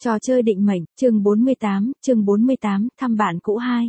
Trò chơi định mệnh, chương 48, thăm bạn cũ 2.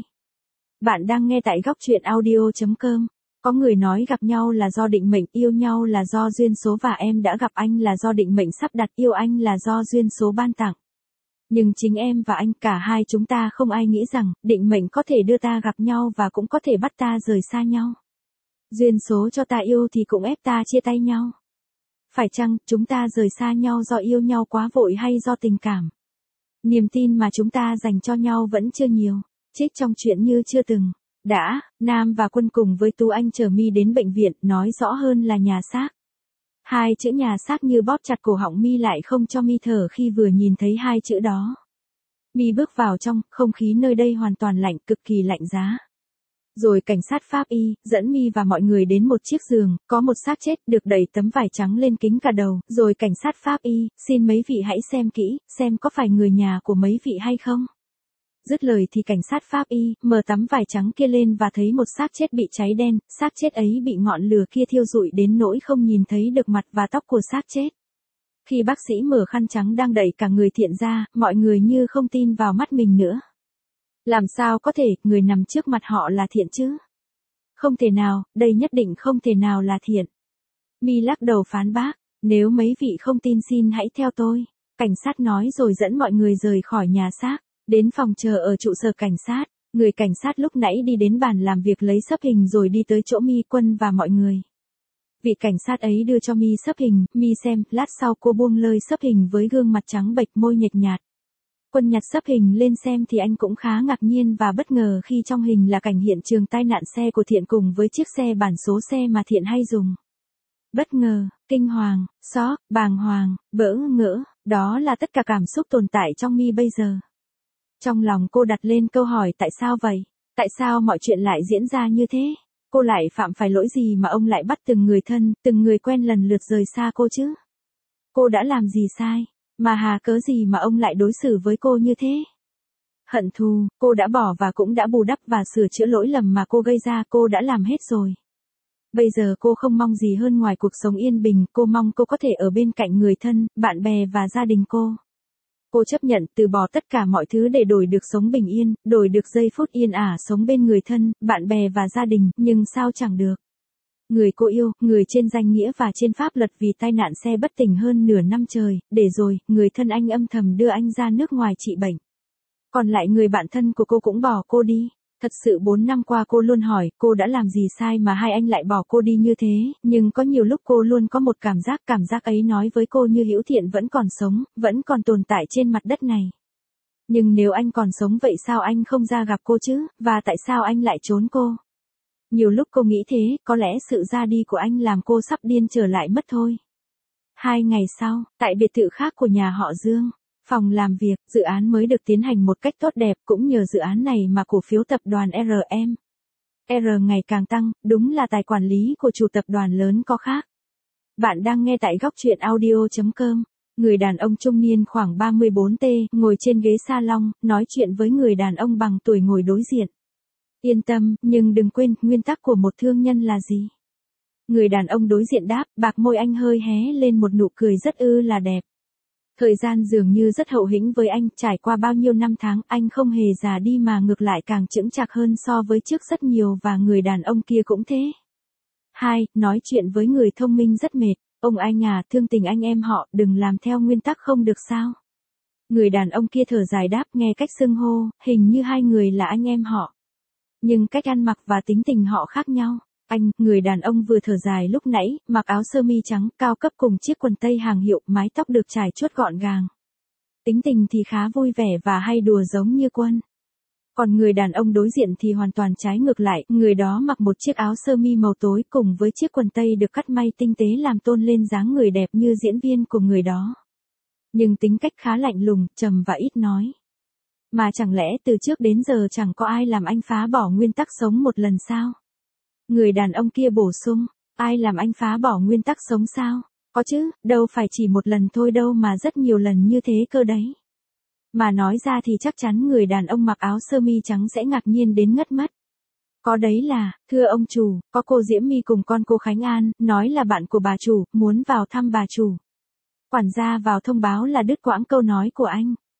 Bạn đang nghe tại góc truyện audio.com. Có người nói gặp nhau là do định mệnh, yêu nhau là do duyên số và em đã gặp anh là do định mệnh sắp đặt, yêu anh là do duyên số ban tặng. Nhưng chính em và anh, cả hai chúng ta không ai nghĩ rằng, định mệnh có thể đưa ta gặp nhau và cũng có thể bắt ta rời xa nhau. Duyên số cho ta yêu thì cũng ép ta chia tay nhau. Phải chăng, chúng ta rời xa nhau do yêu nhau quá vội hay do tình cảm? Niềm tin mà chúng ta dành cho nhau vẫn chưa nhiều. Trích trong chuyện Như Chưa Từng. Đã, Nam và Quân cùng với Tú Anh chở My đến bệnh viện, nói rõ hơn là nhà xác. Hai chữ nhà xác như bóp chặt cổ họng My lại không cho My thở khi vừa nhìn thấy hai chữ đó. My bước vào trong, không khí nơi đây hoàn toàn lạnh, cực kỳ lạnh giá. Rồi cảnh sát pháp y dẫn My và mọi người đến một chiếc giường, có một xác chết được đẩy tấm vải trắng lên kín cả đầu. Rồi cảnh sát pháp y, xin mấy vị hãy xem kỹ, xem có phải người nhà của mấy vị hay không. Dứt lời thì cảnh sát pháp y mở tấm vải trắng kia lên và thấy một xác chết bị cháy đen. Xác chết ấy bị ngọn lửa kia thiêu rụi đến nỗi không nhìn thấy được mặt và tóc của xác chết. Khi bác sĩ mở khăn trắng đang đẩy cả người Thiện ra, mọi người như không tin vào mắt mình nữa. Làm sao có thể, người nằm trước mặt họ là Thiện chứ? Không thể nào, đây nhất định không thể nào là Thiện. My lắc đầu phán bác, nếu mấy vị không tin xin hãy theo tôi. Cảnh sát nói rồi dẫn mọi người rời khỏi nhà xác, đến phòng chờ ở trụ sở cảnh sát. Người cảnh sát lúc nãy đi đến bàn làm việc lấy xấp hình rồi đi tới chỗ My, Quân và mọi người. Vị cảnh sát ấy đưa cho My xấp hình, My xem, lát sau cô buông lơi xấp hình với gương mặt trắng bệch, môi nhợt nhạt. Quân nhặt xấp hình lên xem thì anh cũng khá ngạc nhiên và bất ngờ khi trong hình là cảnh hiện trường tai nạn xe của Thiện cùng với chiếc xe bản số xe mà Thiện hay dùng. Bất ngờ, kinh hoàng, xót, bàng hoàng, bỡ ngỡ, đó là tất cả cảm xúc tồn tại trong My bây giờ. Trong lòng cô đặt lên câu hỏi tại sao vậy? Tại sao mọi chuyện lại diễn ra như thế? Cô lại phạm phải lỗi gì mà ông lại bắt từng người thân, từng người quen lần lượt rời xa cô chứ? Cô đã làm gì sai? Mà hà cớ gì mà ông lại đối xử với cô như thế? Hận thù, cô đã bỏ và cũng đã bù đắp và sửa chữa lỗi lầm mà cô gây ra, cô đã làm hết rồi. Bây giờ cô không mong gì hơn ngoài cuộc sống yên bình, cô mong cô có thể ở bên cạnh người thân, bạn bè và gia đình cô. Cô chấp nhận từ bỏ tất cả mọi thứ để đổi được sống bình yên, đổi được giây phút yên ả sống bên người thân, bạn bè và gia đình, nhưng sao chẳng được. Người cô yêu, người trên danh nghĩa và trên pháp luật vì tai nạn xe bất tỉnh hơn nửa năm trời, để rồi, người thân anh âm thầm đưa anh ra nước ngoài trị bệnh. Còn lại người bạn thân của cô cũng bỏ cô đi. Thật sự 4 năm qua cô luôn hỏi, cô đã làm gì sai mà hai anh lại bỏ cô đi như thế, nhưng có nhiều lúc cô luôn có một cảm giác ấy nói với cô như Hữu Thiện vẫn còn sống, vẫn còn tồn tại trên mặt đất này. Nhưng nếu anh còn sống vậy sao anh không ra gặp cô chứ, và tại sao anh lại trốn cô? Nhiều lúc cô nghĩ thế, có lẽ sự ra đi của anh làm cô sắp điên trở lại mất thôi. 2 ngày sau, tại biệt thự khác của nhà họ Dương. Phòng làm việc, dự án mới được tiến hành một cách tốt đẹp, cũng nhờ dự án này mà cổ phiếu tập đoàn R ngày càng tăng, đúng là tài quản lý của chủ tập đoàn lớn có khác. Bạn đang nghe tại góc truyện audio.com. Người đàn ông trung niên khoảng 34T, ngồi trên ghế salon, nói chuyện với người đàn ông bằng tuổi ngồi đối diện. Yên tâm, nhưng đừng quên, nguyên tắc của một thương nhân là gì? Người đàn ông đối diện đáp, bạc môi anh hơi hé lên một nụ cười rất là đẹp. Thời gian dường như rất hậu hĩnh với anh, trải qua bao nhiêu năm tháng, anh không hề già đi mà ngược lại càng chững chạc hơn so với trước rất nhiều và người đàn ông kia cũng thế. 2. Nói chuyện với người thông minh rất mệt, ông anh à, thương tình anh em họ, đừng làm theo nguyên tắc không được sao? Người đàn ông kia thở dài đáp, nghe cách xưng hô, hình như hai người là anh em họ. Nhưng cách ăn mặc và tính tình họ khác nhau. Anh, người đàn ông vừa thở dài lúc nãy, mặc áo sơ mi trắng, cao cấp cùng chiếc quần tây hàng hiệu, mái tóc được chải chuốt gọn gàng. Tính tình thì khá vui vẻ và hay đùa giống như Quân. Còn người đàn ông đối diện thì hoàn toàn trái ngược lại, người đó mặc một chiếc áo sơ mi màu tối cùng với chiếc quần tây được cắt may tinh tế làm tôn lên dáng người đẹp như diễn viên của người đó. Nhưng tính cách khá lạnh lùng, trầm và ít nói. Mà chẳng lẽ từ trước đến giờ chẳng có ai làm anh phá bỏ nguyên tắc sống một lần sao? Người đàn ông kia bổ sung, ai làm anh phá bỏ nguyên tắc sống sao? Có chứ, đâu phải chỉ một lần thôi đâu mà rất nhiều lần như thế cơ đấy. Mà nói ra thì chắc chắn người đàn ông mặc áo sơ mi trắng sẽ ngạc nhiên đến ngất mất. Có đấy là, thưa ông chủ, có cô Diễm My cùng con cô Khánh An, nói là bạn của bà chủ, muốn vào thăm bà chủ. Quản gia vào thông báo là đứt quãng câu nói của anh.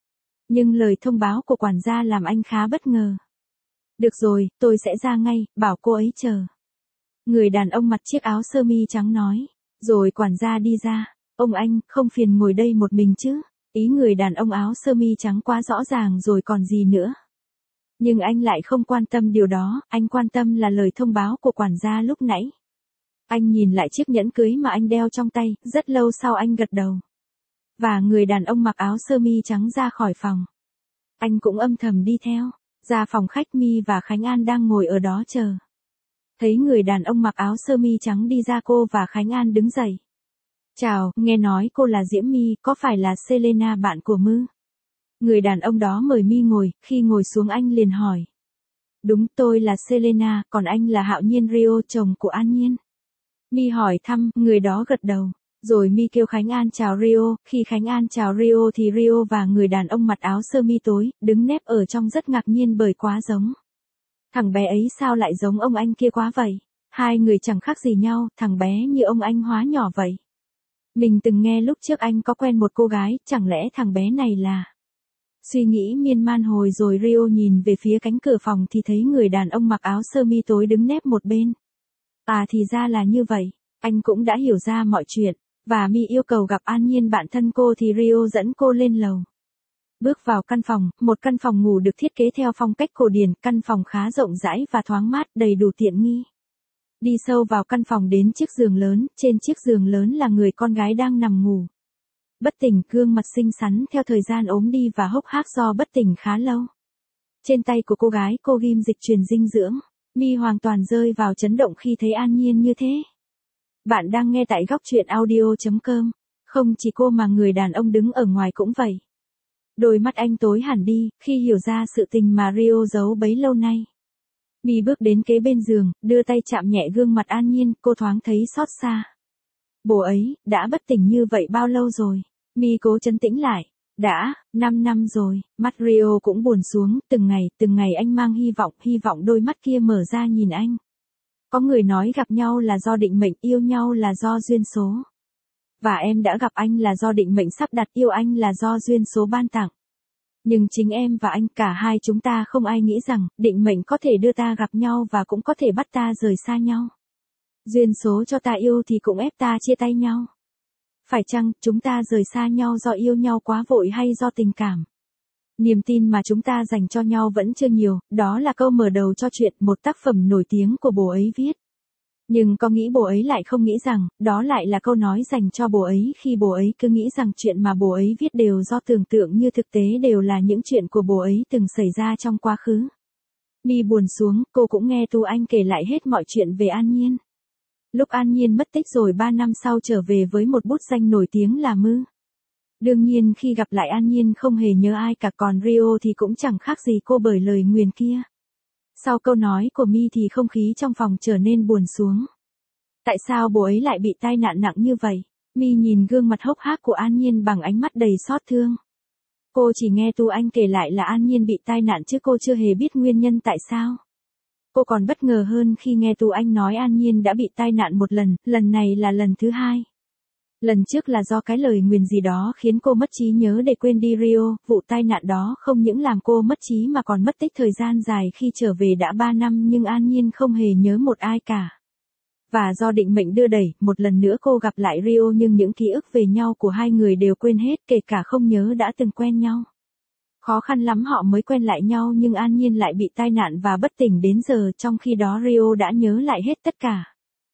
Nhưng lời thông báo của quản gia làm anh khá bất ngờ. Được rồi, tôi sẽ ra ngay, bảo cô ấy chờ. Người đàn ông mặc chiếc áo sơ mi trắng nói. Rồi quản gia đi ra. Ông anh, không phiền ngồi đây một mình chứ? Ý người đàn ông áo sơ mi trắng quá rõ ràng rồi còn gì nữa. Nhưng anh lại không quan tâm điều đó, anh quan tâm là lời thông báo của quản gia lúc nãy. Anh nhìn lại chiếc nhẫn cưới mà anh đeo trong tay, rất lâu sau anh gật đầu. Và người đàn ông mặc áo sơ mi trắng ra khỏi phòng. Anh cũng âm thầm đi theo. Ra phòng khách, My và Khánh An đang ngồi ở đó chờ. Thấy người đàn ông mặc áo sơ mi trắng đi ra, cô và Khánh An đứng dậy. Chào, nghe nói cô là Diễm My, có phải là Selena bạn của Mư? Người đàn ông đó mời My ngồi, khi ngồi xuống anh liền hỏi. Đúng, tôi là Selena, còn anh là Hạo Nhiên Rio, chồng của An Nhiên. My hỏi thăm, người đó gật đầu. Rồi My kêu Khánh An chào Rio, khi Khánh An chào Rio thì Rio và người đàn ông mặc áo sơ mi tối, đứng nép ở trong rất ngạc nhiên bởi quá giống. Thằng bé ấy sao lại giống ông anh kia quá vậy? Hai người chẳng khác gì nhau, thằng bé như ông anh hóa nhỏ vậy. Mình từng nghe lúc trước anh có quen một cô gái, chẳng lẽ thằng bé này là... Suy nghĩ miên man hồi rồi Rio nhìn về phía cánh cửa phòng thì thấy người đàn ông mặc áo sơ mi tối đứng nép một bên. À thì ra là như vậy, anh cũng đã hiểu ra mọi chuyện. Và My yêu cầu gặp An Nhiên bạn thân cô thì Rio dẫn cô lên lầu. Bước vào căn phòng, một căn phòng ngủ được thiết kế theo phong cách cổ điển, căn phòng khá rộng rãi và thoáng mát, đầy đủ tiện nghi. Đi sâu vào căn phòng đến chiếc giường lớn, trên chiếc giường lớn là người con gái đang nằm ngủ. Bất tỉnh, gương mặt xinh xắn theo thời gian ốm đi và hốc hác do bất tỉnh khá lâu. Trên tay của cô gái cô ghim dịch truyền dinh dưỡng. My hoàn toàn rơi vào chấn động khi thấy An Nhiên như thế. Bạn đang nghe tại góc truyện audio.com. Không chỉ cô mà người đàn ông đứng ở ngoài cũng vậy. Đôi mắt anh tối hẳn đi, khi hiểu ra sự tình mà Rio giấu bấy lâu nay. My bước đến kế bên giường, đưa tay chạm nhẹ gương mặt An Nhiên, cô thoáng thấy xót xa. Bố ấy, đã bất tỉnh như vậy bao lâu rồi? My cố trấn tĩnh lại. Đã, 5 năm rồi, mắt Rio cũng buồn xuống, từng ngày anh mang hy vọng đôi mắt kia mở ra nhìn anh. Có người nói gặp nhau là do định mệnh, yêu nhau là do duyên số. Và em đã gặp anh là do định mệnh sắp đặt, yêu anh là do duyên số ban tặng. Nhưng chính em và anh, cả hai chúng ta không ai nghĩ rằng, định mệnh có thể đưa ta gặp nhau và cũng có thể bắt ta rời xa nhau. Duyên số cho ta yêu thì cũng ép ta chia tay nhau. Phải chăng, chúng ta rời xa nhau do yêu nhau quá vội hay do tình cảm? Niềm tin mà chúng ta dành cho nhau vẫn chưa nhiều, đó là câu mở đầu cho chuyện, một tác phẩm nổi tiếng của bố ấy viết. Nhưng có nghĩ bố ấy lại không nghĩ rằng, đó lại là câu nói dành cho bố ấy khi bố ấy cứ nghĩ rằng chuyện mà bố ấy viết đều do tưởng tượng như thực tế đều là những chuyện của bố ấy từng xảy ra trong quá khứ. My buồn xuống, cô cũng nghe Tu Anh kể lại hết mọi chuyện về An Nhiên. Lúc An Nhiên mất tích rồi 3 năm sau trở về với một bút danh nổi tiếng là Mư. Đương nhiên khi gặp lại An Nhiên không hề nhớ ai cả, còn Rio thì cũng chẳng khác gì cô bởi lời nguyền kia. Sau câu nói của My thì không khí trong phòng trở nên buồn xuống. Tại sao bố ấy lại bị tai nạn nặng như vậy? My nhìn gương mặt hốc hác của An Nhiên bằng ánh mắt đầy xót thương. Cô chỉ nghe Tu Anh kể lại là An Nhiên bị tai nạn chứ cô chưa hề biết nguyên nhân tại sao. Cô còn bất ngờ hơn khi nghe Tu Anh nói An Nhiên đã bị tai nạn một lần này là lần thứ 2. Lần trước là do cái lời nguyền gì đó khiến cô mất trí nhớ để quên đi Rio, vụ tai nạn đó không những làm cô mất trí mà còn mất tích thời gian dài, khi trở về đã 3 năm nhưng An Nhiên không hề nhớ một ai cả. Và do định mệnh đưa đẩy, một lần nữa cô gặp lại Rio nhưng những ký ức về nhau của hai người đều quên hết, kể cả không nhớ đã từng quen nhau. Khó khăn lắm họ mới quen lại nhau nhưng An Nhiên lại bị tai nạn và bất tỉnh đến giờ, trong khi đó Rio đã nhớ lại hết tất cả.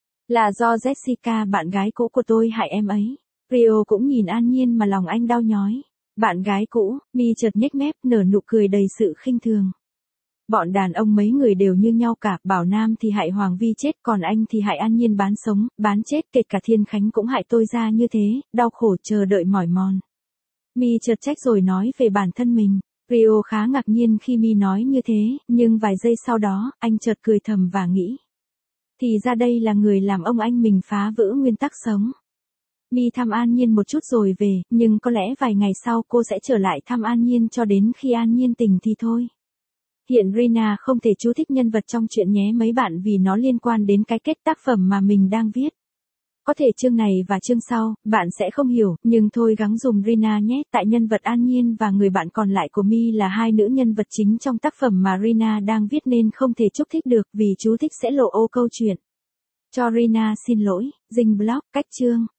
Là do Jessica, bạn gái cũ của tôi hại em ấy. Rio cũng nhìn An Nhiên mà lòng anh đau nhói. Bạn gái cũ, My chợt nhếch mép nở nụ cười đầy sự khinh thường. Bọn đàn ông mấy người đều như nhau cả, Bảo Nam thì hại Hoàng Vi chết, còn anh thì hại An Nhiên bán sống, bán chết, kể cả Thiên Khánh cũng hại tôi ra như thế, đau khổ chờ đợi mỏi mòn. My chợt trách rồi nói về bản thân mình. Rio khá ngạc nhiên khi My nói như thế, nhưng vài giây sau đó, anh chợt cười thầm và nghĩ. Thì ra đây là người làm ông anh mình phá vỡ nguyên tắc sống. My thăm An Nhiên một chút rồi về, nhưng có lẽ vài ngày sau cô sẽ trở lại thăm An Nhiên cho đến khi An Nhiên tỉnh thì thôi. Hiện Rina không thể chú thích nhân vật trong chuyện nhé mấy bạn vì nó liên quan đến cái kết tác phẩm mà mình đang viết. Có thể chương này và chương sau, bạn sẽ không hiểu, nhưng thôi gắng dùm Rina nhé, tại nhân vật An Nhiên và người bạn còn lại của Mi là hai nữ nhân vật chính trong tác phẩm mà Rina đang viết nên không thể chúc thích được vì chú thích sẽ lộ ô câu chuyện. Cho Rina xin lỗi, dinh blog, cách chương.